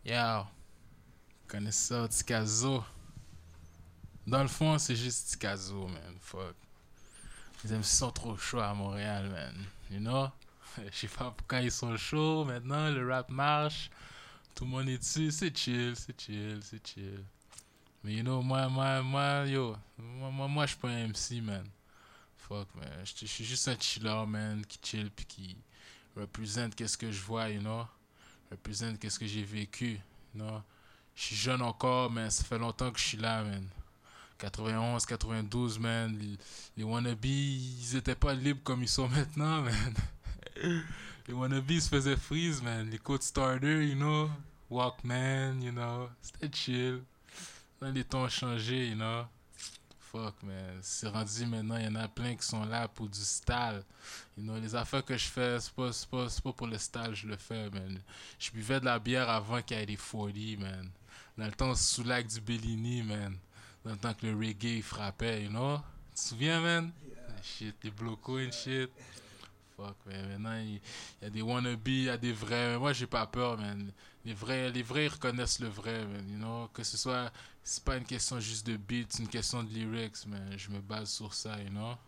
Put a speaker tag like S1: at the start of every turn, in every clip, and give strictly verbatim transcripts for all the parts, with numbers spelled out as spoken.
S1: Yo, connais ça, Tikazo. Dans le fond, c'est juste Tikazo, man. Fuck. Les M C sont trop chauds à Montréal, man. You know? Je sais pas pourquoi ils sont chauds maintenant, le rap marche. Tout le monde est dessus, c'est chill, c'est chill, c'est chill. Mais you know, moi, moi, moi, yo, moi, moi, moi je suis pas un M C, man. Fuck, man. Je je suis juste un chiller, man, qui chill puis qui représente qu'est-ce que je vois, you know? Représente qu'est-ce que j'ai vécu, you know? Je suis jeune encore, mais ça fait longtemps que je suis là, man. quatre-vingt-onze, quatre-vingt-douze, man. Les, les wannabes, ils étaient pas libres comme ils sont maintenant, man. Les wannabes se faisaient freeze, man. Les code starter, you know. Walkman, you know. C'était chill. Là, les temps ont changé, you know. Fuck, man. C'est rendu maintenant, il y en a plein qui sont là pour du style. You know, les affaires que je fais, c'est pas, c'est pas, c'est pas pour le style, je le fais, man. Je buvais de la bière avant qu'il y ait des quarante, man. Dans le temps, sous lac du Bellini, man. Dans le temps que le reggae frappait, you know? Tu te souviens, man?
S2: Yeah,
S1: Shit, les blocos and
S2: yeah.
S1: shit. Fuck, man. Maintenant, il il y, a des wannabes, il y a des vrais. Moi, j'ai pas peur, man. Les vrais, les vrais, ils reconnaissent le vrai, man. You know? Que ce soit, c'est pas une question juste de beat, c'est une question de lyrics, man. Je me base sur ça, you know?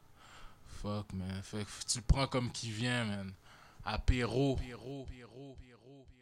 S1: Fuck, man. Fait que tu le prends comme qui vient, man. Apéro. Apéro. Apéro. Apéro.